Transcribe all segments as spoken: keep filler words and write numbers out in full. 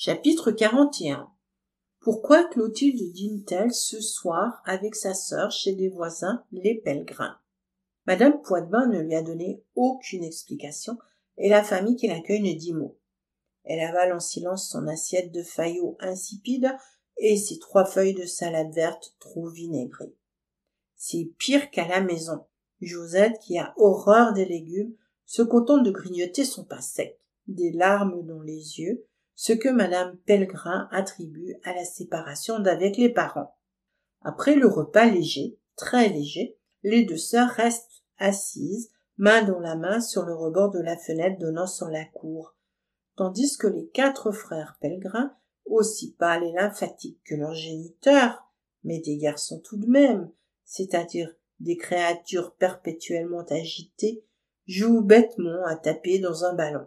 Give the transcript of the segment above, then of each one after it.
Chapitre quarante et un. Pourquoi Clotilde dîne-t-elle ce soir avec sa sœur chez des voisins, les Pellegrin? Madame Poitevin ne lui a donné aucune explication, et la famille qui l'accueille ne dit mot. Elle avale en silence son assiette de faillots insipide et ses trois feuilles de salade verte trop vinaigrées. C'est pire qu'à la maison. Josette, qui a horreur des légumes, se contente de grignoter son pain sec, des larmes dans les yeux, ce que madame Pellegrin attribue à la séparation d'avec les parents. Après le repas léger, très léger, les deux sœurs restent assises, main dans la main, sur le rebord de la fenêtre donnant sur la cour, tandis que les quatre frères Pellegrin, aussi pâles et lymphatiques que leurs géniteurs, mais des garçons tout de même, c'est-à-dire des créatures perpétuellement agitées, jouent bêtement à taper dans un ballon.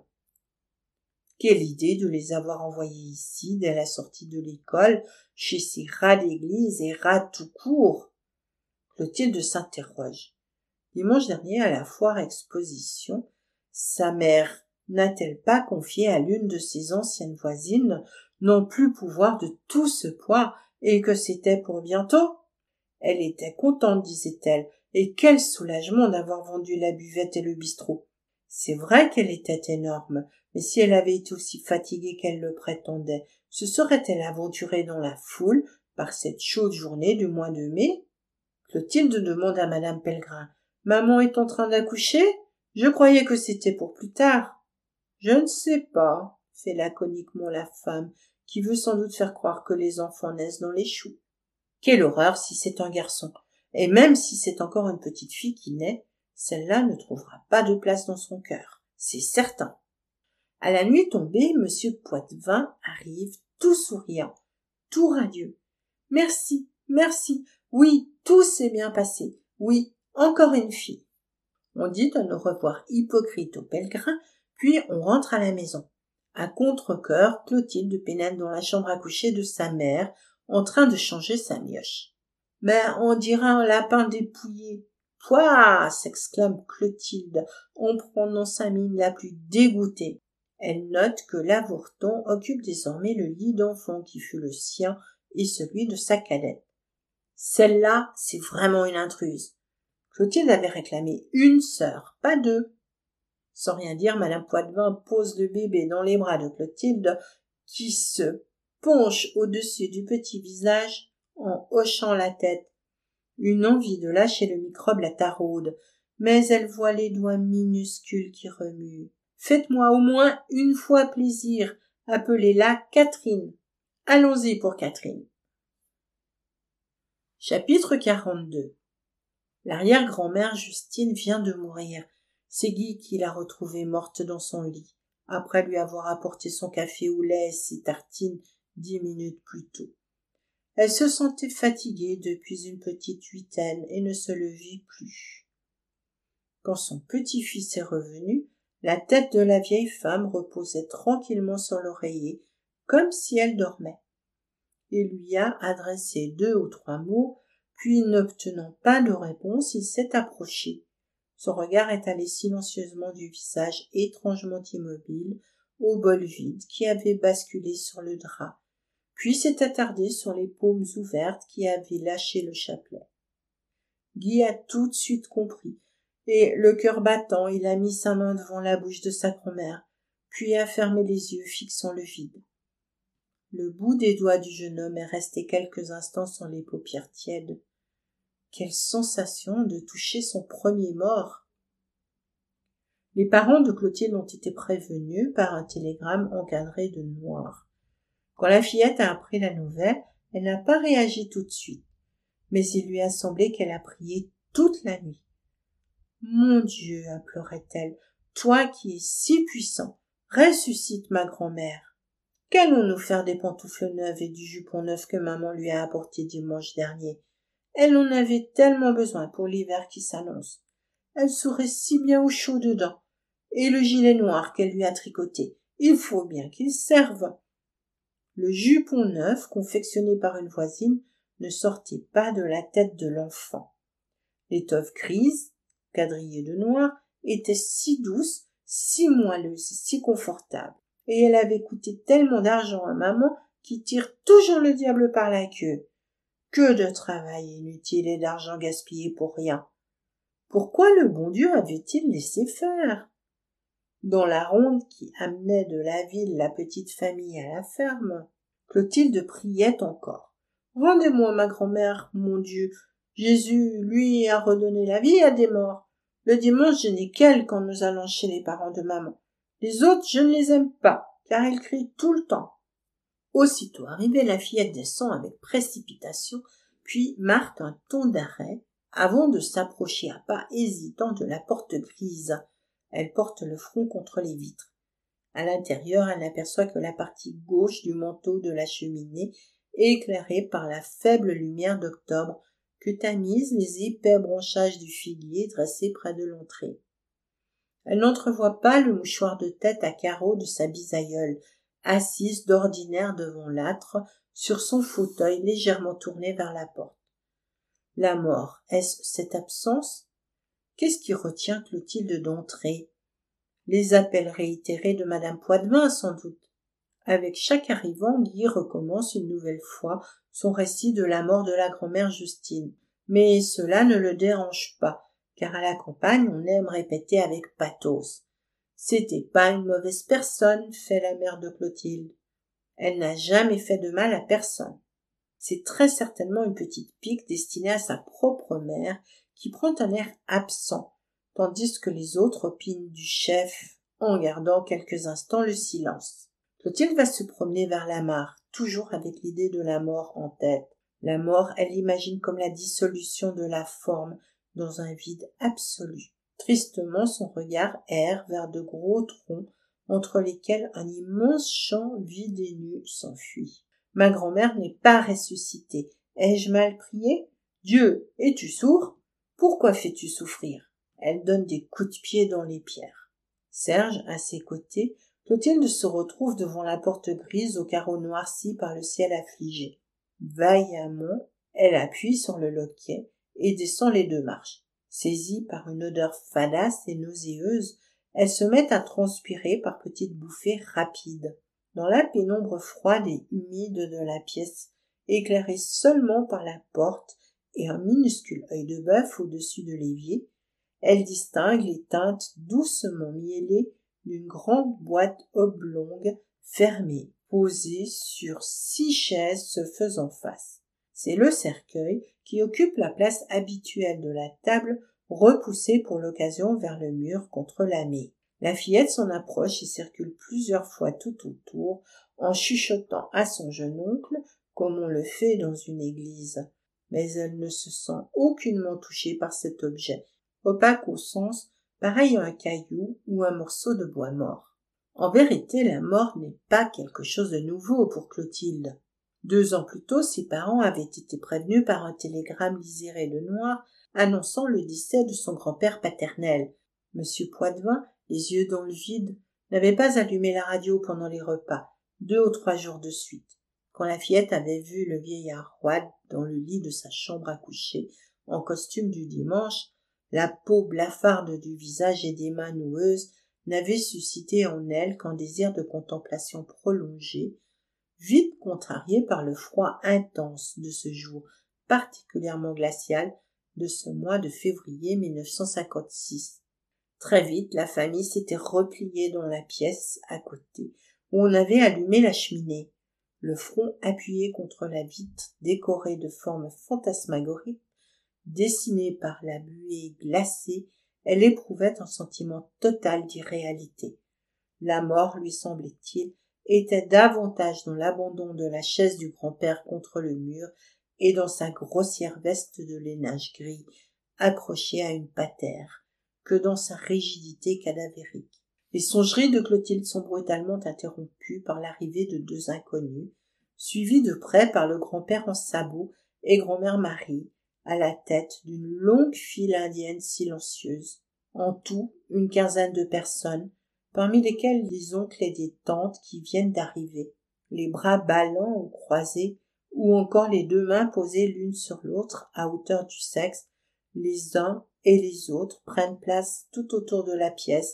Quelle idée de les avoir envoyés ici, dès la sortie de l'école, chez ces rats d'église et rats tout court. Clotilde s'interroge. Dimanche dernier, à la foire exposition, sa mère n'a-t-elle pas confié à l'une de ses anciennes voisines non plus pouvoir de tout ce poids et que c'était pour bientôt? Elle était contente, disait-elle, et quel soulagement d'avoir vendu la buvette et le bistrot. C'est vrai qu'elle était énorme, mais si elle avait été aussi fatiguée qu'elle le prétendait, se serait-elle aventurée dans la foule par cette chaude journée du mois de mai? Clotilde demande à madame Pellegrin. « Maman est en train d'accoucher? Je croyais que c'était pour plus tard. »« Je ne sais pas, » fait laconiquement la femme, qui veut sans doute faire croire que les enfants naissent dans les choux. Quelle horreur si c'est un garçon! Et même si c'est encore une petite fille qui naît, celle-là ne trouvera pas de place dans son cœur, c'est certain. À la nuit tombée, monsieur Poitevin arrive tout souriant, tout radieux. « Merci, merci, oui, tout s'est bien passé, oui, encore une fille. » On dit un au revoir hypocrite aux Pellegrin, puis on rentre à la maison. À contre-cœur, Clotilde pénètre dans la chambre à coucher de sa mère, en train de changer sa mioche. « Mais on dirait un lapin dépouillé. »« Pouah !» s'exclame Clotilde, en prenant sa mine la plus dégoûtée. Elle note que l'Avourton occupe désormais le lit d'enfant qui fut le sien et celui de sa cadette. Celle-là, c'est vraiment une intruse. Clotilde avait réclamé une sœur, pas deux. Sans rien dire, madame Poitevin pose le bébé dans les bras de Clotilde, qui se penche au-dessus du petit visage en hochant la tête. Une envie de lâcher le microbe la taraude, mais elle voit les doigts minuscules qui remuent. « Faites-moi au moins une fois plaisir, appelez-la Catherine. Allons-y pour Catherine. » Chapitre quarante-deux. L'arrière-grand-mère Justine vient de mourir. C'est Guy qui l'a retrouvée morte dans son lit, après lui avoir apporté son café au lait et ses tartines dix minutes plus tôt. Elle se sentait fatiguée depuis une petite huitaine et ne se levait plus. Quand son petit-fils est revenu, la tête de la vieille femme reposait tranquillement sur l'oreiller, comme si elle dormait. Il lui a adressé deux ou trois mots, puis n'obtenant pas de réponse, il s'est approché. Son regard est allé silencieusement du visage étrangement immobile au bol vide qui avait basculé sur le drap, puis s'est attardé sur les paumes ouvertes qui avaient lâché le chapelet. Guy a tout de suite compris, et, le cœur battant, il a mis sa main devant la bouche de sa grand-mère, puis a fermé les yeux fixant le vide. Le bout des doigts du jeune homme est resté quelques instants sur les paupières tièdes. Quelle sensation de toucher son premier mort! Les parents de Clotilde ont été prévenus par un télégramme encadré de noir. Quand la fillette a appris la nouvelle, elle n'a pas réagi tout de suite, mais il lui a semblé qu'elle a prié toute la nuit. « Mon Dieu, implorait-elle, toi qui es si puissant, ressuscite ma grand-mère. Qu'allons-nous faire des pantoufles neuves et du jupon neuf que maman lui a apporté dimanche dernier? Elle en avait tellement besoin pour l'hiver qui s'annonce. Elle serait si bien au chaud dedans. Et le gilet noir qu'elle lui a tricoté, il faut bien qu'il serve. » Le jupon neuf, confectionné par une voisine, ne sortait pas de la tête de l'enfant. L'étoffe grise, quadrillée de noir, était si douce, si moelleuse, si confortable. et elle avait coûté tellement d'argent à maman qui tire toujours le diable par la queue. Que de travail inutile et d'argent gaspillé pour rien. Pourquoi le bon Dieu avait-il laissé faire? Dans la ronde qui amenait de la ville la petite famille à la ferme, Clotilde priait encore. « Rendez-moi ma grand-mère, mon Dieu. Jésus, lui, a redonné la vie à des morts. Le dimanche, je n'ai qu'elle quand nous allons chez les parents de maman. Les autres, je ne les aime pas, car ils crient tout le temps. » Aussitôt arrivée, la fillette descend avec précipitation, puis marque un ton d'arrêt, avant de s'approcher à pas hésitants de la porte grise. Elle porte le front contre les vitres. À l'intérieur, elle n'aperçoit que la partie gauche du manteau de la cheminée, éclairée par la faible lumière d'octobre que tamisent les épais branchages du figuier dressés près de l'entrée. Elle n'entrevoit pas le mouchoir de tête à carreaux de sa bisaïeule, assise d'ordinaire devant l'âtre, sur son fauteuil légèrement tourné vers la porte. La mort, est-ce cette absence? Qu'est-ce qui retient Clotilde d'entrer? Les appels réitérés de madame Poitevin, sans doute. Avec chaque arrivant, Guy recommence une nouvelle fois son récit de la mort de la grand-mère Justine. Mais cela ne le dérange pas, car à la campagne, on aime répéter avec pathos. C'était pas une mauvaise personne, fait la mère de Clotilde. Elle n'a jamais fait de mal à personne. C'est très certainement une petite pique destinée à sa propre mère, qui prend un air absent, tandis que les autres opinent du chef, en gardant quelques instants le silence. Clotilde va se promener vers la mare, toujours avec l'idée de la mort en tête. La mort, elle l'imagine comme la dissolution de la forme dans un vide absolu. Tristement, son regard erre vers de gros troncs entre lesquels un immense champ vide et nu s'enfuit. Ma grand-mère n'est pas ressuscitée. Ai-je mal prié? Dieu, es-tu sourd? Pourquoi fais-tu souffrir? Elle donne des coups de pied dans les pierres. Serge, à ses côtés, Clotilde se retrouve devant la porte grise aux carreaux noircis par le ciel affligé. Vaillamment, elle appuie sur le loquet et descend les deux marches. Saisie par une odeur fadasse et nauséeuse, elle se met à transpirer par petites bouffées rapides. Dans la pénombre froide et humide de la pièce, éclairée seulement par la porte et un minuscule œil de bœuf au-dessus de l'évier, elle distingue les teintes doucement mielées d'une grande boîte oblongue fermée, posée sur six chaises se faisant face. C'est le cercueil qui occupe la place habituelle de la table, repoussée pour l'occasion vers le mur contre la maie. La fillette s'en approche et circule plusieurs fois tout autour, en chuchotant à son jeune oncle, comme on le fait dans une église. Mais elle ne se sent aucunement touchée par cet objet, opaque au sens, pareil à un caillou ou un morceau de bois mort. En vérité, la mort n'est pas quelque chose de nouveau pour Clotilde. Deux ans plus tôt, ses parents avaient été prévenus par un télégramme liséré de noir annonçant le décès de son grand-père paternel. Monsieur Poitevin, les yeux dans le vide, n'avait pas allumé la radio pendant les repas, deux ou trois jours de suite. Quand la fillette avait vu le vieillard roide dans le lit de sa chambre à coucher, en costume du dimanche, la peau blafarde du visage et des mains noueuses n'avait suscité en elle qu'un désir de contemplation prolongée, vite contrarié par le froid intense de ce jour particulièrement glacial de ce mois de février mille neuf cent cinquante-six. Très vite, la famille s'était repliée dans la pièce à côté, où on avait allumé la cheminée. Le front appuyé contre la vitre, décoré de formes fantasmagoriques, dessinée par la buée glacée, elle éprouvait un sentiment total d'irréalité. La mort, lui semblait-il, était davantage dans l'abandon de la chaise du grand-père contre le mur et dans sa grossière veste de lainage gris accrochée à une patère, que dans sa rigidité cadavérique. Les songeries de Clotilde sont brutalement interrompues par l'arrivée de deux inconnus, suivis de près par le grand-père en sabots et grand-mère Marie, à la tête d'une longue file indienne silencieuse. En tout, une quinzaine de personnes, parmi lesquelles les oncles et des tantes qui viennent d'arriver, les bras ballants ou croisés, ou encore les deux mains posées l'une sur l'autre à hauteur du sexe, les uns et les autres prennent place tout autour de la pièce,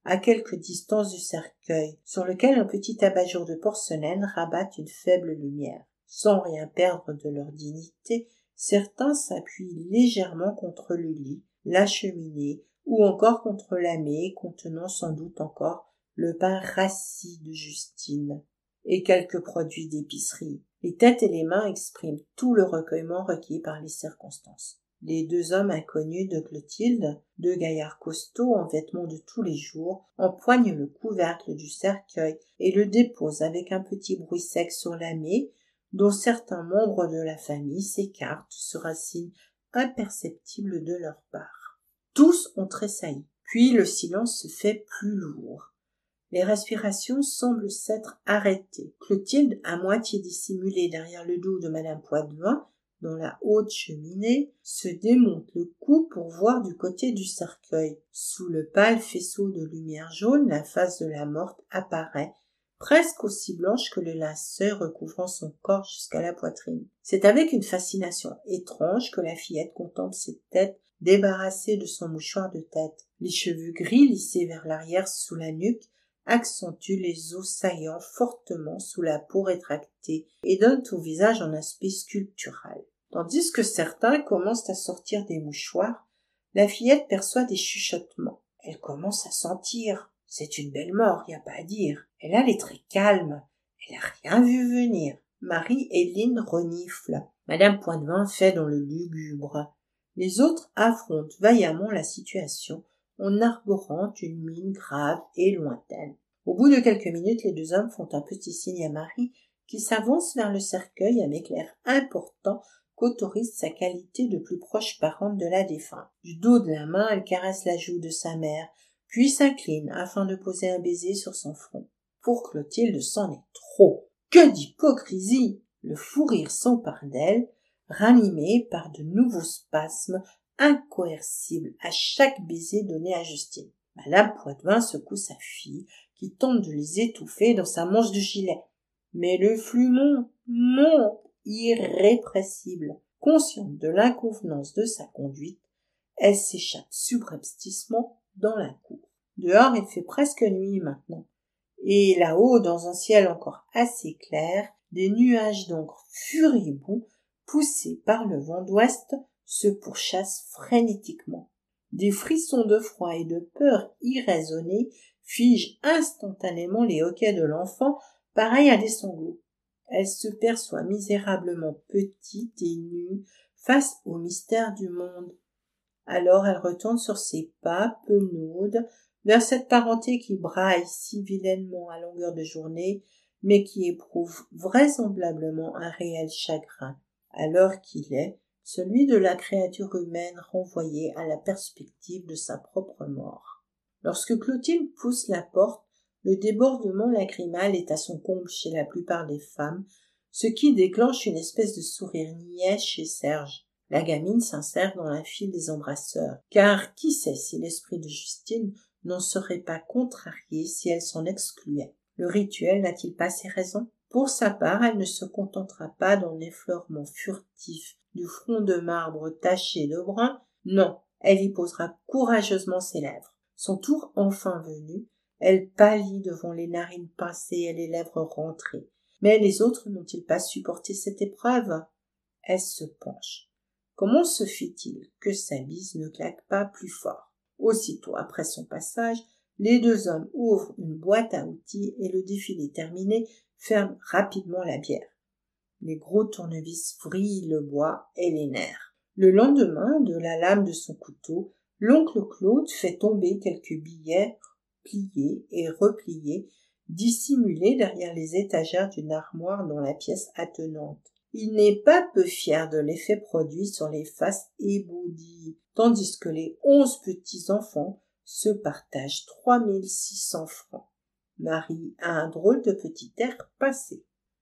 à quelque distance du cercueil, sur lequel un petit abat-jour de porcelaine rabat une faible lumière. Sans rien perdre de leur dignité, certains s'appuient légèrement contre le lit, la cheminée, ou encore contre la maie contenant sans doute encore le pain rassis de Justine, et quelques produits d'épicerie. Les têtes et les mains expriment tout le recueillement requis par les circonstances. Les deux hommes inconnus de Clotilde, deux gaillards costauds en vêtements de tous les jours, empoignent le couvercle du cercueil et le déposent avec un petit bruit sec sur la maie, dont certains membres de la famille s'écartent sur un signe imperceptible de leur part. Tous ont tressailli, puis le silence se fait plus lourd. Les respirations semblent s'être arrêtées. Clotilde, à moitié dissimulée derrière le dos de madame Poitevin, dans la haute cheminée, se démonte le cou pour voir du côté du cercueil. Sous le pâle faisceau de lumière jaune, la face de la morte apparaît, presque aussi blanche que le linceul recouvrant son corps jusqu'à la poitrine. C'est avec une fascination étrange que la fillette contemple cette tête débarrassée de son mouchoir de tête. Les cheveux gris lissés vers l'arrière sous la nuque accentuent les os saillants fortement sous la peau rétractée et donnent au visage un aspect sculptural. Tandis que certains commencent à sortir des mouchoirs, la fillette perçoit des chuchotements. Elle commence à sentir. C'est une belle mort, y a pas à dire. Elle a les traits calmes. Elle a rien vu venir. Marie-Héline renifle. Madame Poitevin fait dans le lugubre. Les autres affrontent vaillamment la situation en arborant une mine grave et lointaine. Au bout de quelques minutes, les deux hommes font un petit signe à Marie, qui s'avance vers le cercueil avec l'air important qu'autorise sa qualité de plus proche parente de la défunte. Du dos de la main, elle caresse la joue de sa mère, puis s'incline afin de poser un baiser sur son front. Pour Clotilde, c'en est trop. Que d'hypocrisie! Le fou rire s'empare d'elle, ranimé par de nouveaux spasmes incoercible à chaque baiser donné à Justine. Madame Poitevin secoue sa fille, qui tente de les étouffer dans sa manche de gilet. Mais le flux monte, monte, irrépressible. Consciente de l'inconvenance de sa conduite, elle s'échappe subrepticement dans la cour. Dehors, il fait presque nuit maintenant, et là-haut, dans un ciel encore assez clair, des nuages d'encre furibonds, poussés par le vent d'ouest, se pourchassent frénétiquement. Des frissons de froid et de peur irraisonnée figent instantanément les hoquets de l'enfant, pareils à des sanglots. Elle se perçoit misérablement petite et nue face au mystère du monde. Alors elle retourne sur ses pas, penaude, vers cette parenté qui braille si vilainement à longueur de journée, mais qui éprouve vraisemblablement un réel chagrin, à l'heure qu'il est, celui de la créature humaine renvoyée à la perspective de sa propre mort. Lorsque Clotilde pousse la porte, le débordement lacrymal est à son comble chez la plupart des femmes, ce qui déclenche une espèce de sourire niais chez Serge. La gamine s'insère dans la file des embrasseurs, car qui sait si l'esprit de Justine n'en serait pas contrarié si elle s'en excluait. Le rituel n'a-t-il pas ses raisons? Pour sa part, elle ne se contentera pas d'un effleurement furtif du front de marbre taché de brun. Non, elle y posera courageusement ses lèvres. Son tour enfin venu, elle pâlit devant les narines pincées et les lèvres rentrées. Mais les autres n'ont-ils pas supporté cette épreuve? Elle se penche. Comment se fait-il que sa bise ne claque pas plus fort? Aussitôt après son passage, les deux hommes ouvrent une boîte à outils et le défilé terminé, ferment rapidement la bière. Les gros tournevis vrillent le bois et les nerfs. Le lendemain, de la lame de son couteau, l'oncle Claude fait tomber quelques billets pliés et repliés, dissimulés derrière les étagères d'une armoire dans la pièce attenante. Il n'est pas peu fier de l'effet produit sur les faces ébaudies, tandis que les onze petits-enfants se partagent trois mille six cents francs. Marie a un drôle de petit air pincé.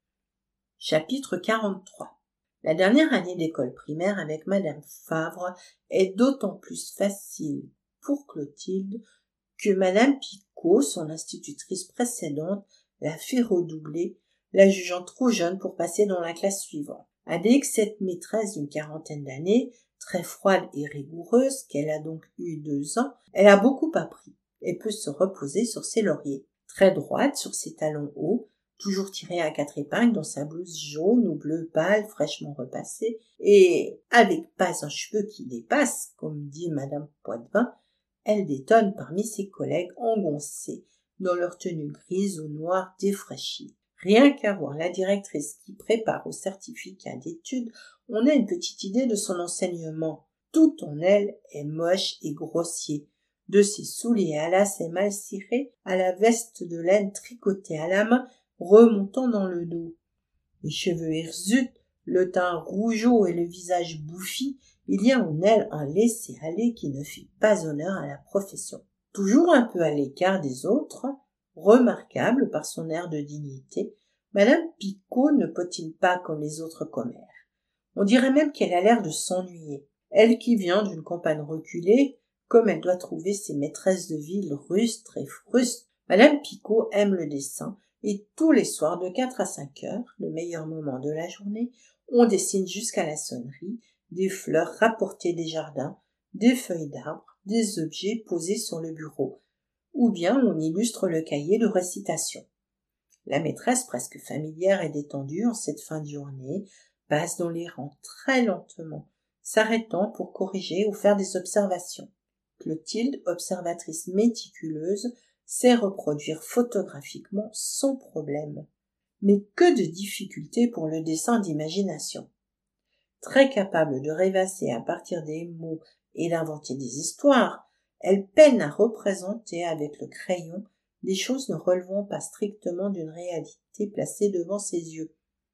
Chapitre quarante-trois. La dernière année d'école primaire avec madame Favre est d'autant plus facile pour Clotilde que madame Picot, son institutrice précédente, l'a fait redoubler, la jugeant trop jeune pour passer dans la classe suivante. Avec cette maîtresse d'une quarantaine d'années, très froide et rigoureuse, qu'elle a donc eu deux ans, elle a beaucoup appris. et peut se reposer sur ses lauriers. Très droite sur ses talons hauts, toujours tirée à quatre épingles dans sa blouse jaune ou bleu pâle fraîchement repassée, et avec pas un cheveu qui dépasse, comme dit madame Poitvin, elle détonne parmi ses collègues engoncés dans leur tenue grise ou noire défraîchie. Rien qu'à voir la directrice qui prépare au certificat d'études, on a une petite idée de son enseignement. Tout en elle est moche et grossier. De ses souliers à lacets mal cirés à la veste de laine tricotée à la main, remontant dans le dos. Les cheveux hirsutes, le teint rougeau et le visage bouffi, il y a en elle un laisser-aller qui ne fait pas honneur à la profession. Toujours un peu à l'écart des autres, remarquable par son air de dignité, madame Picot ne potine pas comme les autres commères. On dirait même qu'elle a l'air de s'ennuyer. Elle qui vient d'une campagne reculée, comme elle doit trouver ses maîtresses de ville rustres et frustres, madame Picot aime le dessin, et tous les soirs de quatre à cinq heures, le meilleur moment de la journée, on dessine jusqu'à la sonnerie des fleurs rapportées des jardins, des feuilles d'arbres, des objets posés sur le bureau, ou bien on illustre le cahier de récitation. La maîtresse, presque familière et détendue en cette fin de journée, passe dans les rangs très lentement, s'arrêtant pour corriger ou faire des observations. Clotilde, observatrice méticuleuse, sait reproduire photographiquement sans problème. Mais que de difficultés pour le dessin d'imagination. Très capable de rêvasser à partir des mots et d'inventer des histoires, elle peine à représenter avec le crayon des choses ne relevant pas strictement d'une réalité placée devant ses yeux.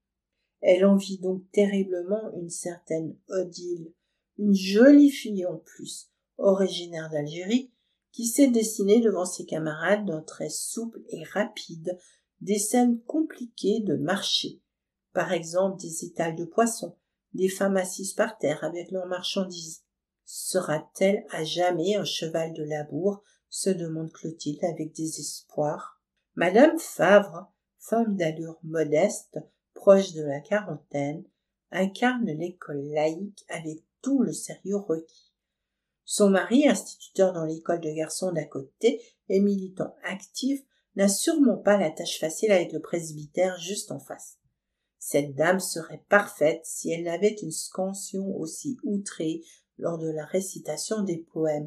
Elle envie donc terriblement une certaine Odile, une jolie fille en plus, originaire d'Algérie, qui sait dessiner devant ses camarades d'un trait souple et rapide des scènes compliquées de marché, par exemple des étals de poissons, des femmes assises par terre avec leurs marchandises. Sera-t-elle à jamais un cheval de labour, se demande Clotilde avec désespoir. Madame Favre, femme d'allure modeste, proche de la quarantaine, incarne l'école laïque avec tout le sérieux requis. Son mari, instituteur dans l'école de garçons d'à côté et militant actif, n'a sûrement pas la tâche facile avec le presbytère juste en face. Cette dame serait parfaite si elle n'avait une scansion aussi outrée lors de la récitation des poèmes.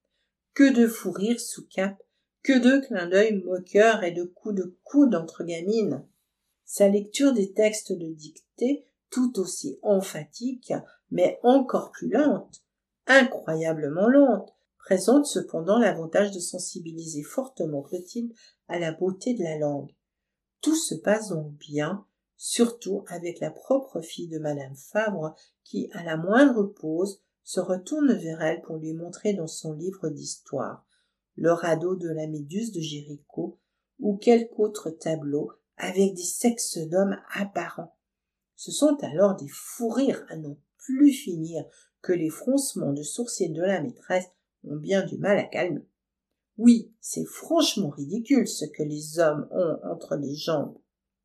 Que de fous rires sous cape, que de clins d'œil moqueurs et de coups de coude entre gamines. Sa lecture des textes de dictée, tout aussi emphatique, mais encore plus lente, incroyablement lente, présente cependant l'avantage de sensibiliser fortement Clotilde à la beauté de la langue. Tout se passe donc bien, surtout avec la propre fille de madame Fabre qui, à la moindre pause, se retourne vers elle pour lui montrer dans son livre d'histoire le radeau de la Méduse de Jéricho ou quelque autre tableau avec des sexes d'hommes apparents. Ce sont alors des fous rires à n'en plus finir que les froncements de sourcils de la maîtresse ont bien du mal à calmer. Oui, c'est franchement ridicule ce que les hommes ont entre les jambes.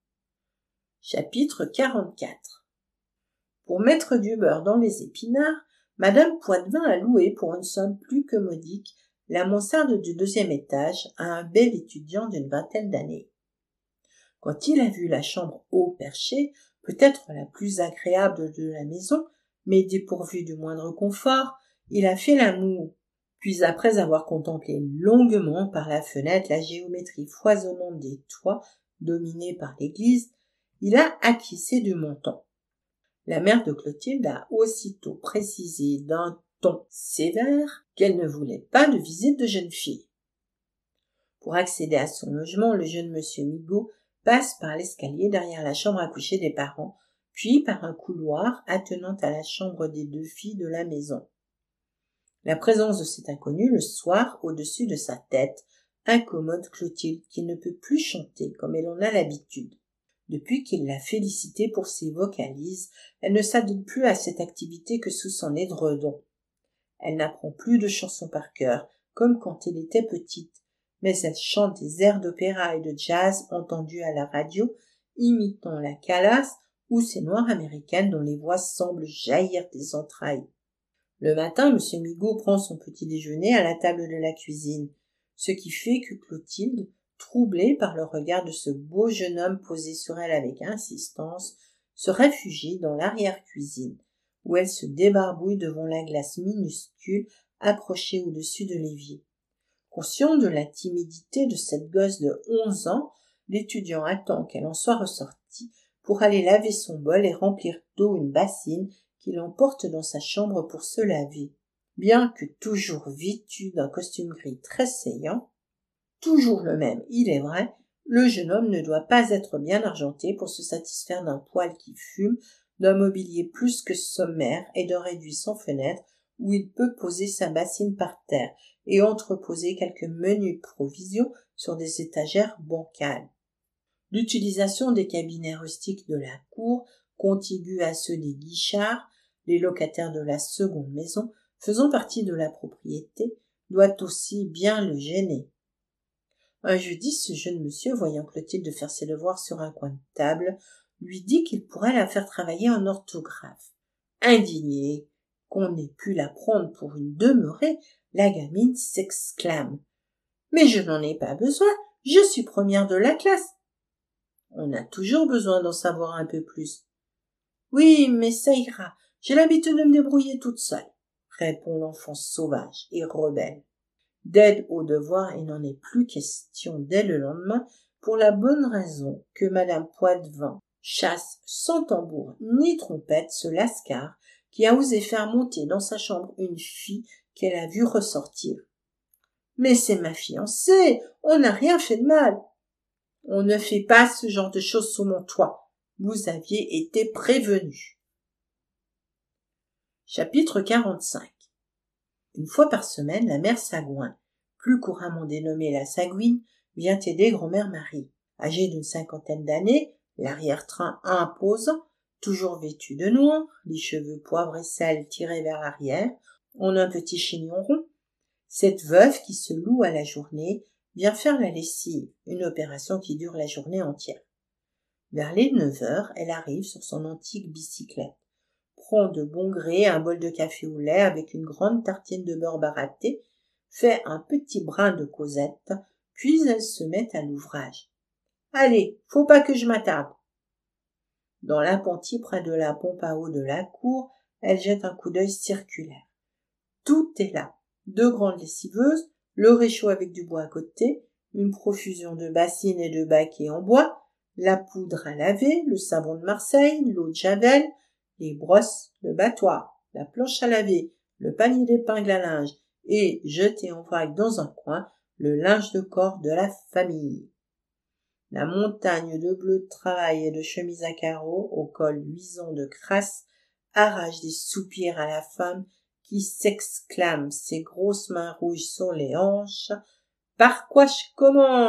Chapitre quarante-quatre. Pour mettre du beurre dans les épinards, madame Poitvin a loué pour une somme plus que modique la mansarde du deuxième étage à un bel étudiant d'une vingtaine d'années. Quand il a vu la chambre haut perchée, peut-être la plus agréable de la maison, mais dépourvue du moindre confort, il a fait la moue. Puis après avoir contemplé longuement par la fenêtre la géométrie foisonnante des toits dominés par l'église, il a acquissé du montant. La mère de Clotilde a aussitôt précisé d'un ton sévère qu'elle ne voulait pas de visite de jeune fille. Pour accéder à son logement, le jeune monsieur Migaud passe par l'escalier derrière la chambre à coucher des parents, puis par un couloir attenant à la chambre des deux filles de la maison. La présence de cet inconnu le soir au-dessus de sa tête incommode Clotilde qui ne peut plus chanter comme elle en a l'habitude. Depuis qu'il l'a félicitée pour ses vocalises, elle ne s'adonne plus à cette activité que sous son édredon. Elle n'apprend plus de chansons par cœur, comme quand elle était petite, mais elle chante des airs d'opéra et de jazz entendus à la radio, imitant la Calas ou ces noires américaines dont les voix semblent jaillir des entrailles. Le matin, M. Migaud prend son petit déjeuner à la table de la cuisine. ce qui fait que Clotilde, troublée par le regard de ce beau jeune homme posé sur elle avec insistance, se réfugie dans l'arrière-cuisine, où elle se débarbouille devant la glace minuscule accrochée au-dessus de l'évier. Conscient de la timidité de cette gosse de onze ans, l'étudiant attend qu'elle en soit ressortie pour aller laver son bol et remplir d'eau une bassine qu'il emporte dans sa chambre pour se laver. Bien que toujours vêtu d'un costume gris très saillant, toujours le même, il est vrai, le jeune homme ne doit pas être bien argenté pour se satisfaire d'un poêle qui fume, d'un mobilier plus que sommaire et d'un réduit sans fenêtre où il peut poser sa bassine par terre et entreposer quelques menues provisions sur des étagères bancales. L'utilisation des cabinets rustiques de la cour, contigus à ceux des Guichards, les locataires de la seconde maison, faisant partie de la propriété, doit aussi bien le gêner. Un jeudi, ce jeune monsieur, voyant Clotilde faire ses devoirs sur un coin de table, lui dit qu'il pourrait la faire travailler en orthographe. Indignée qu'on ait pu la prendre pour une demeurée, la gamine s'exclame. « Mais je n'en ai pas besoin, je suis première de la classe. » On a toujours besoin d'en savoir un peu plus. « Oui, mais ça ira, j'ai l'habitude de me débrouiller toute seule, » répond l'enfant sauvage et rebelle. D'aide au devoir, il n'en est plus question dès le lendemain, pour la bonne raison que madame Poitevin chasse sans tambour ni trompette ce lascar qui a osé faire monter dans sa chambre une fille qu'elle a vue ressortir. « Mais c'est ma fiancée, on n'a rien fait de mal. »« On ne fait pas ce genre de choses sous mon toit. Vous aviez été prévenu. » Chapitre quarante-cinq. Une fois par semaine, la mère Sagouin, plus couramment dénommée la Sagouine, vient aider grand-mère Marie. Âgée d'une cinquantaine d'années, l'arrière-train imposant, toujours vêtue de noir, les cheveux poivre et sel tirés vers l'arrière, en un petit chignon rond, cette veuve qui se loue à la journée vient faire la lessive, une opération qui dure la journée entière. Vers les neuf heures, elle arrive sur son antique bicyclette, prend de bon gré un bol de café au lait avec une grande tartine de beurre baratté, fait un petit brin de causette, puis elle se met à l'ouvrage. « Allez, faut pas que je m'attarde. » Dans l'appentis près de la pompe à eau de la cour, elle jette un coup d'œil circulaire. Tout est là. Deux grandes lessiveuses, le réchaud avec du bois à côté, une profusion de bassines et de baquets en bois, la poudre à laver, le savon de Marseille, l'eau de Javel, les brosses, le battoir, la planche à laver, le panier d'épingles à linge et, jeté en vrac dans un coin, le linge de corps de la famille. La montagne de bleu de travail et de chemises à carreaux, au col luisant de crasse, arrache des soupirs à la femme qui s'exclame, ses grosses mains rouges sur les hanches. « Par quoi je commence ?»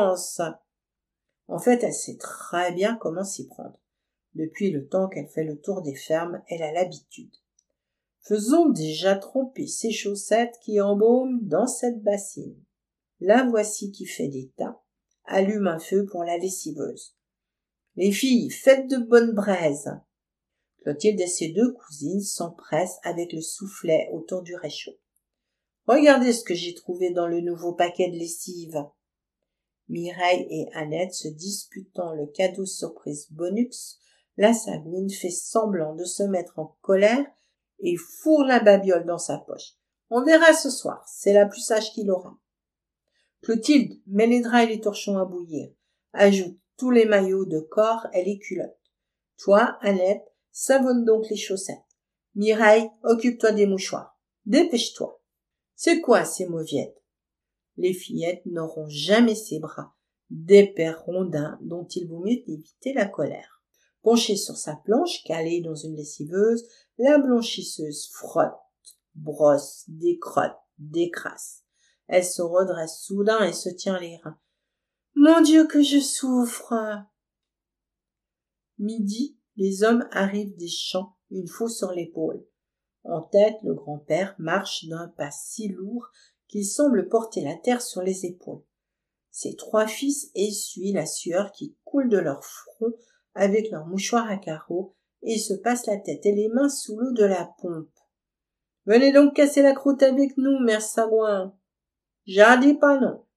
En fait, elle sait très bien comment s'y prendre. Depuis le temps qu'elle fait le tour des fermes, elle a l'habitude. Faisons déjà tremper ses chaussettes qui embaument dans cette bassine. La voici qui fait des tas, allume un feu pour la lessiveuse. « Les filles, faites de bonnes braises !» Clotilde et ses deux cousines s'empressent avec le soufflet autour du réchaud. « Regardez ce que j'ai trouvé dans le nouveau paquet de lessive. » Mireille et Annette se disputant le cadeau surprise bonux, la Sagouine fait semblant de se mettre en colère et fourre la babiole dans sa poche. On verra ce soir, c'est la plus sage qu'il aura. Clotilde, mets les draps et les torchons à bouillir. Ajoute tous les maillots de corps et les culottes. Toi, Annette, savonne donc les chaussettes. Mireille, occupe-toi des mouchoirs. Dépêche-toi. C'est quoi ces mauviettes? Les fillettes n'auront jamais ces bras, d'épais rondins dont il vaut mieux éviter la colère. Penchée sur sa planche, calée dans une lessiveuse, la blanchisseuse frotte, brosse, décrotte, décrasse. Elle se redresse soudain et se tient les reins. « Mon Dieu, que je souffre !» Midi, les hommes arrivent des champs, une faux sur l'épaule. En tête, le grand-père marche d'un pas si lourd qu'il semble porter la terre sur les épaules. Ses trois fils essuient la sueur qui coule de leur front avec leurs mouchoirs à carreaux et se passent la tête et les mains sous l'eau de la pompe. « Venez donc casser la croûte avec nous, mère Sagouin. »« J'en dis pas non. »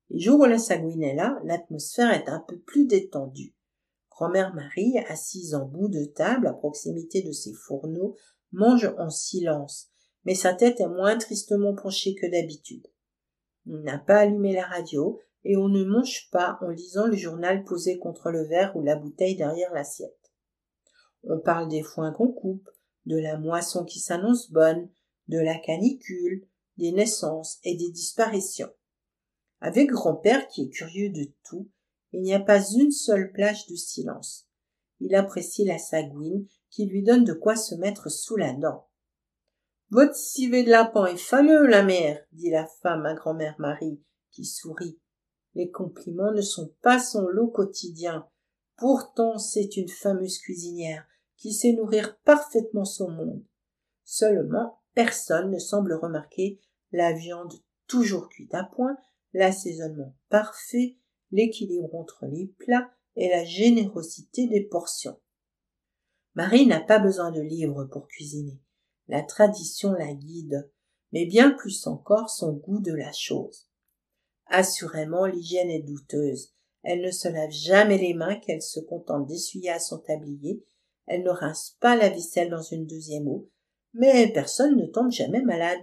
Les jours où la Sagouine est là, l'atmosphère est un peu plus détendue. Grand-mère Marie, assise en bout de table à proximité de ses fourneaux, mange en silence, mais sa tête est moins tristement penchée que d'habitude. On n'a pas allumé la radio et on ne mange pas en lisant le journal posé contre le verre ou la bouteille derrière l'assiette. On parle des foins qu'on coupe, de la moisson qui s'annonce bonne, de la canicule, des naissances et des disparitions. Avec grand-père qui est curieux de tout, il n'y a pas une seule plage de silence. Il apprécie la Sagouine qui lui donne de quoi se mettre sous la dent. « Votre civet de lapin est fameux, la mère, » dit la femme à grand-mère Marie, qui sourit. Les compliments ne sont pas son lot quotidien. Pourtant, c'est une fameuse cuisinière qui sait nourrir parfaitement son monde. Seulement, personne ne semble remarquer la viande toujours cuite à point, l'assaisonnement parfait, l'équilibre entre les plats et la générosité des portions. Marie n'a pas besoin de livres pour cuisiner. La tradition la guide, mais bien plus encore son goût de la chose. Assurément, l'hygiène est douteuse. Elle ne se lave jamais les mains qu'elle se contente d'essuyer à son tablier. Elle ne rince pas la vaisselle dans une deuxième eau, mais personne ne tombe jamais malade.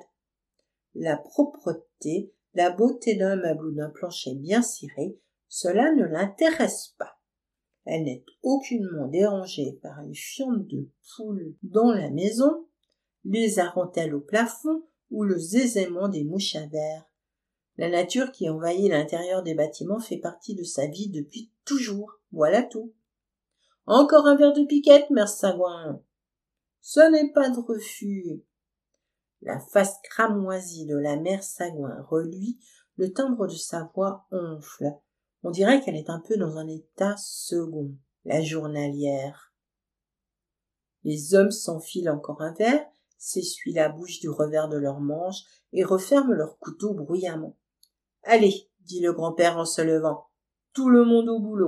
La propreté, la beauté d'un meuble ou d'un plancher bien ciré, cela ne l'intéresse pas. Elle n'est aucunement dérangée par les fientes de poules dans la maison, les arentelles au plafond ou le zézaiement des mouches à verre. La nature qui envahit l'intérieur des bâtiments fait partie de sa vie depuis toujours. Voilà tout. Encore un verre de piquette, mère Sagouin. Ce n'est pas de refus. La face cramoisie de la mère Sagouin reluit, le timbre de sa voix onfle. On dirait qu'elle est un peu dans un état second, la journalière. Les hommes s'enfilent encore un verre, s'essuient la bouche du revers de leur manche et referment leur couteau bruyamment. « Allez, » dit le grand-père en se levant, « tout le monde au boulot. »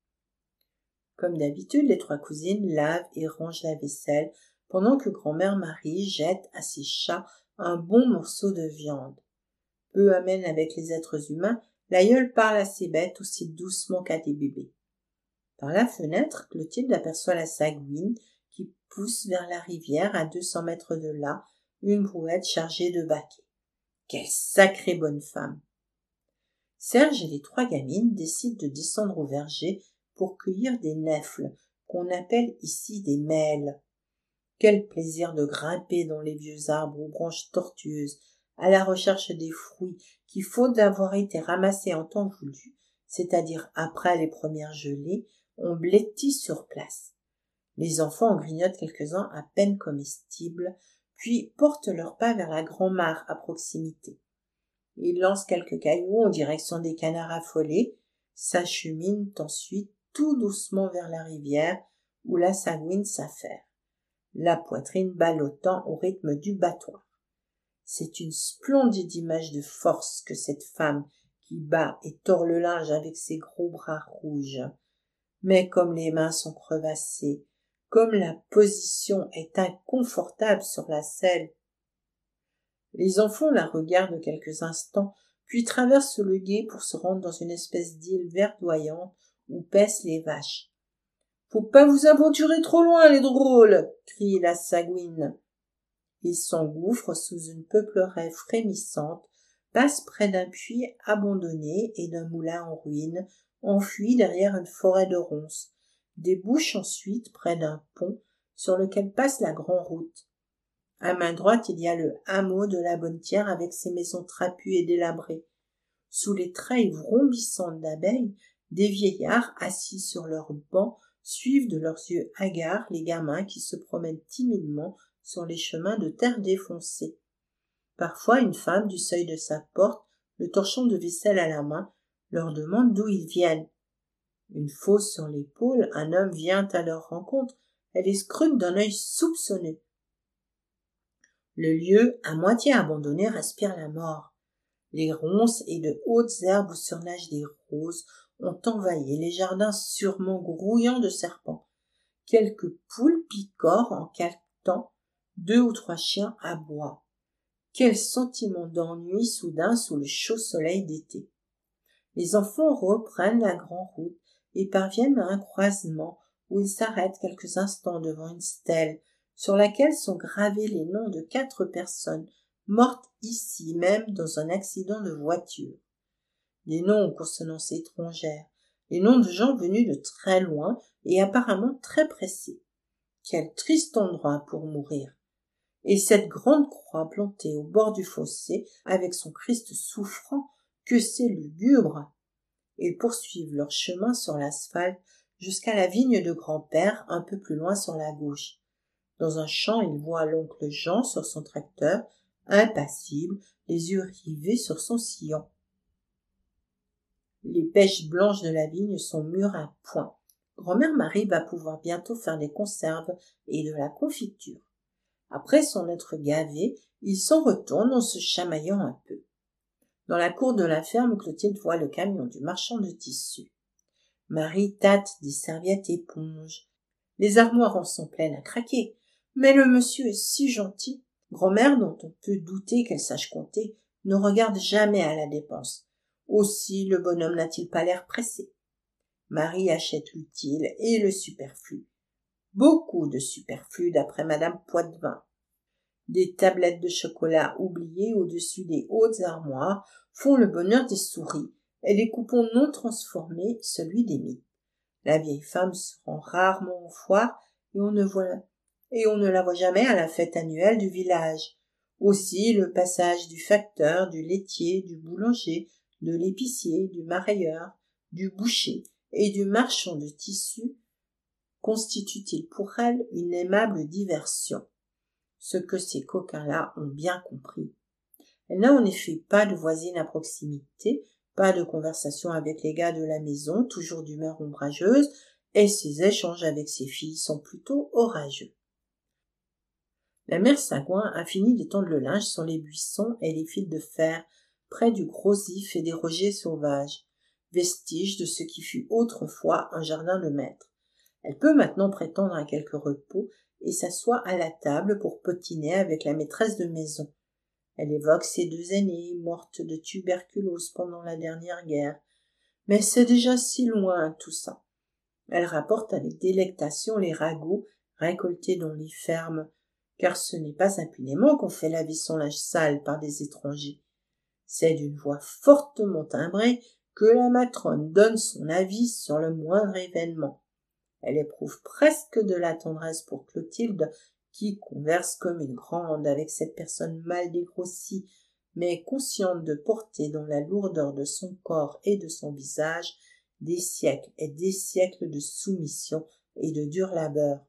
Comme d'habitude, les trois cousines lavent et rangent la vaisselle, pendant que grand-mère Marie jette à ses chats un bon morceau de viande. Peu amène avec les êtres humains, l'aïeul parle à ses bêtes aussi doucement qu'à des bébés. Par la fenêtre, Clotilde aperçoit la Sagouine qui pousse vers la rivière à deux cents mètres de là une brouette chargée de baquets. Quelle sacrée bonne femme! Serge et les trois gamines décident de descendre au verger pour cueillir des nèfles, qu'on appelle ici des mêles. Quel plaisir de grimper dans les vieux arbres aux branches tortueuses, à la recherche des fruits qui, faute d'avoir été ramassés en temps voulu, c'est-à-dire après les premières gelées, ont bléti sur place. Les enfants en grignotent quelques-uns à peine comestibles, puis portent leurs pas vers la grand-mare à proximité. Ils lancent quelques cailloux en direction des canards affolés, s'acheminent ensuite tout doucement vers la rivière où la Sagouine s'affaire, la poitrine ballottant au rythme du battoir. C'est une splendide image de force que cette femme qui bat et tord le linge avec ses gros bras rouges. Mais comme les mains sont crevassées, comme la position est inconfortable sur la selle, les enfants la regardent quelques instants, puis traversent le gué pour se rendre dans une espèce d'île verdoyante où paissent les vaches. « Faut pas vous aventurer trop loin, les drôles !» crie la Sagouine. Ils s'engouffrent sous une peupleraie frémissante, passent près d'un puits abandonné et d'un moulin en ruine, enfui derrière une forêt de ronces, débouchent ensuite près d'un pont sur lequel passe la grande route. À main droite, il y a le hameau de la Bonnetière avec ses maisons trapues et délabrées. Sous les treilles vrombissantes d'abeilles, des vieillards assis sur leurs bancs suivent de leurs yeux hagards les gamins qui se promènent timidement sur les chemins de terre défoncés. Parfois, une femme du seuil de sa porte, le torchon de vaisselle à la main, leur demande d'où ils viennent. Une fausse sur l'épaule, un homme vient à leur rencontre, elle les scrute d'un œil soupçonneux. Le lieu, à moitié abandonné, respire la mort. Les ronces et de hautes herbes où surnagent des roses ont envahi les jardins sûrement grouillants de serpents. Quelques poules picorent en caquetant, deux ou trois chiens aboient. Quel sentiment d'ennui soudain sous le chaud soleil d'été. Les enfants reprennent la grande route et parviennent à un croisement où ils s'arrêtent quelques instants devant une stèle sur laquelle sont gravés les noms de quatre personnes mortes ici même dans un accident de voiture. Des noms aux consonances étrangères, les noms de gens venus de très loin et apparemment très pressés. Quel triste endroit pour mourir! Et cette grande croix plantée au bord du fossé, avec son Christ souffrant, que c'est lugubre! Ils poursuivent leur chemin sur l'asphalte jusqu'à la vigne de grand-père, un peu plus loin sur la gauche. Dans un champ, ils voient l'oncle Jean sur son tracteur, impassible, les yeux rivés sur son sillon. Les pêches blanches de la vigne sont mûres à point. Grand-mère Marie va pouvoir bientôt faire des conserves et de la confiture. Après s'en être gavés, ils s'en retournent en se chamaillant un peu. Dans la cour de la ferme, Clotilde voit le camion du marchand de tissus. Marie tâte des serviettes éponges. Les armoires en sont pleines à craquer. Mais le monsieur est si gentil. Grand-mère, dont on peut douter qu'elle sache compter, ne regarde jamais à la dépense. Aussi le bonhomme n'a-t-il pas l'air pressé. Marie achète l'utile et le superflu. Beaucoup de superflu d'après madame Poitvin. Des tablettes de chocolat oubliées au-dessus des hautes armoires font le bonheur des souris, et les coupons non transformés celui des mites. La vieille femme se rend rarement aux foires et on ne voit et on ne la voit jamais à la fête annuelle du village. Aussi le passage du facteur, du laitier, du boulanger, de l'épicier, du marailleur, du boucher et du marchand de tissus constitue-t-il pour elle une aimable diversion, ce que ces coquins-là ont bien compris. Elle n'a en effet pas de voisine à proximité, pas de conversation avec les gars de la maison, toujours d'humeur ombrageuse, et ses échanges avec ses filles sont plutôt orageux. La mère Sagouin a fini d'étendre le linge sur les buissons et les fils de fer, près du gros if et des rogers sauvages, vestiges de ce qui fut autrefois un jardin de maître. Elle peut maintenant prétendre à quelque repos et s'assoit à la table pour potiner avec la maîtresse de maison. Elle évoque ses deux aînées, mortes de tuberculose pendant la dernière guerre. Mais c'est déjà si loin, tout ça. Elle rapporte avec délectation les ragots récoltés dans les fermes, car ce n'est pas impunément qu'on fait laver son linge sale par des étrangers. C'est d'une voix fortement timbrée que la matrone donne son avis sur le moindre événement. Elle éprouve presque de la tendresse pour Clotilde, qui converse comme une grande avec cette personne mal dégrossie, mais consciente de porter dans la lourdeur de son corps et de son visage des siècles et des siècles de soumission et de dur labeur.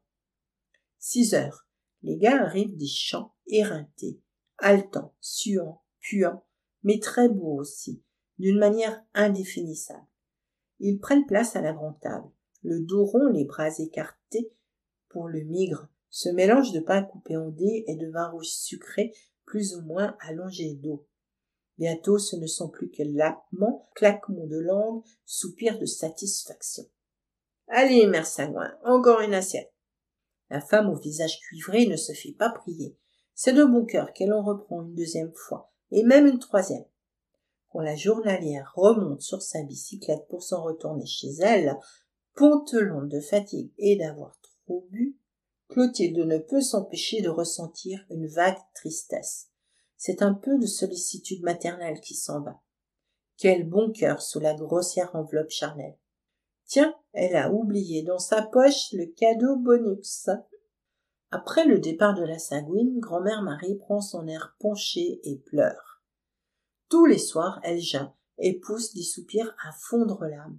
Six heures. Les gars arrivent des champs éreintés, haletants, suants, puants, mais très beaux aussi, d'une manière indéfinissable. Ils prennent place à la grande table, le dos rond, les bras écartés pour le migre, ce mélange de pain coupé en dés et de vin rouge sucré plus ou moins allongé d'eau. Bientôt ce ne sont plus que lapements, claquements de langue, soupirs de satisfaction. « Allez, mère Sagouin, encore une assiette !» La femme au visage cuivré ne se fait pas prier. C'est de bon cœur qu'elle en reprend une deuxième fois, et même une troisième. Quand la journalière remonte sur sa bicyclette pour s'en retourner chez elle, pontelante de fatigue et d'avoir trop bu, Clotilde ne peut s'empêcher de ressentir une vague tristesse. C'est un peu de sollicitude maternelle qui s'en va. Quel bon cœur sous la grossière enveloppe charnelle. Tiens, elle a oublié dans sa poche le cadeau bonus. Après le départ de la Sagouine, grand-mère Marie prend son air penché et pleure. Tous les soirs, elle geint et pousse des soupirs à fondre l'âme.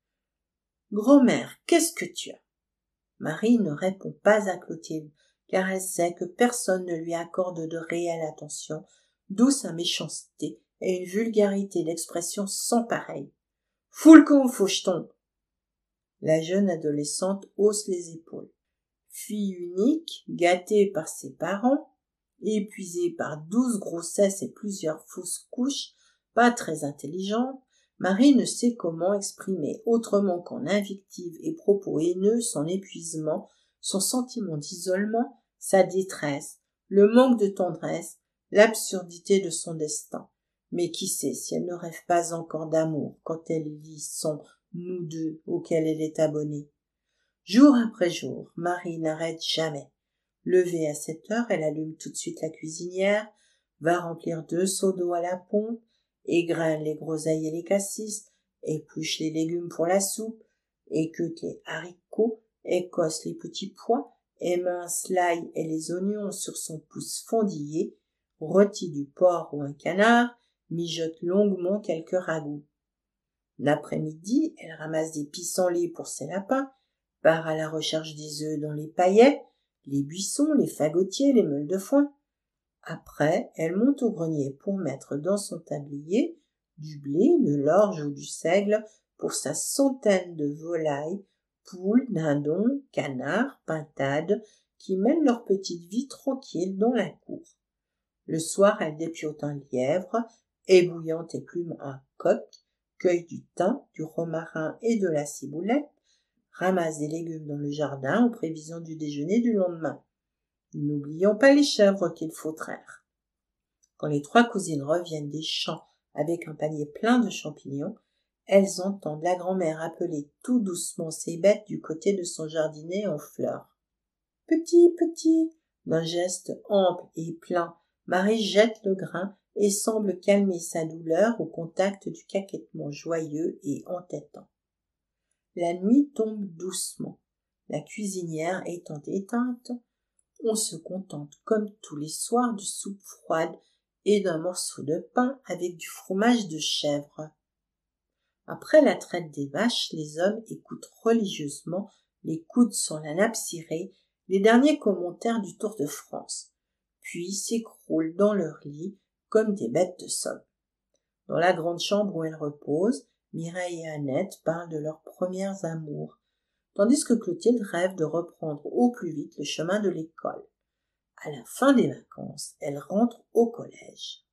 « Grand-mère, qu'est-ce que tu as ?» Marie ne répond pas à Clotilde, car elle sait que personne ne lui accorde de réelle attention, d'où sa méchanceté et une vulgarité d'expression sans pareille. « Fous le camp, faucheton !» La jeune adolescente hausse les épaules. Fille unique, gâtée par ses parents, épuisée par douze grossesses et plusieurs fausses couches, pas très intelligente, Marie ne sait comment exprimer autrement qu'en invectives et propos haineux son épuisement, son sentiment d'isolement, sa détresse, le manque de tendresse, l'absurdité de son destin. Mais qui sait si elle ne rêve pas encore d'amour quand elle lit son « nous deux » auquel elle est abonnée. Jour après jour, Marie n'arrête jamais. Levée à sept heures, elle allume tout de suite la cuisinière, va remplir deux seaux d'eau à la pompe, égrène les groseilles et les cassis, épluche les légumes pour la soupe, équeute les haricots, écosse les petits pois, émince l'ail et les oignons sur son pouce fendillé, rôtit du porc ou un canard, mijote longuement quelques ragoûts. L'après-midi, elle ramasse des pissenlits pour ses lapins, part à la recherche des œufs dans les paillets, les buissons, les fagotiers, les meules de foin. Après, elle monte au grenier pour mettre dans son tablier du blé, de l'orge ou du seigle pour sa centaine de volailles, poules, dindons, canards, pintades, qui mènent leur petite vie tranquille dans la cour. Le soir, elle dépiote un lièvre, ébouillante et plume un coq, cueille du thym, du romarin et de la ciboulette, ramasse des légumes dans le jardin en prévision du déjeuner du lendemain. N'oublions pas les chèvres qu'il faut traire. Quand les trois cousines reviennent des champs avec un panier plein de champignons, elles entendent la grand-mère appeler tout doucement ses bêtes du côté de son jardinet en fleurs. « Petit, petit !» D'un geste ample et plein, Marie jette le grain et semble calmer sa douleur au contact du caquettement joyeux et entêtant. La nuit tombe doucement. La cuisinière étant éteinte, on se contente comme tous les soirs de soupe froide et d'un morceau de pain avec du fromage de chèvre. Après la traite des vaches, les hommes écoutent religieusement, les coudes sur la nappe cirée, les derniers commentaires du Tour de France, puis s'écroulent dans leur lit comme des bêtes de somme. Dans la grande chambre où elles reposent, Mireille et Annette parlent de leurs premières amours, tandis que Clotilde rêve de reprendre au plus vite le chemin de l'école. À la fin des vacances, elle rentre au collège.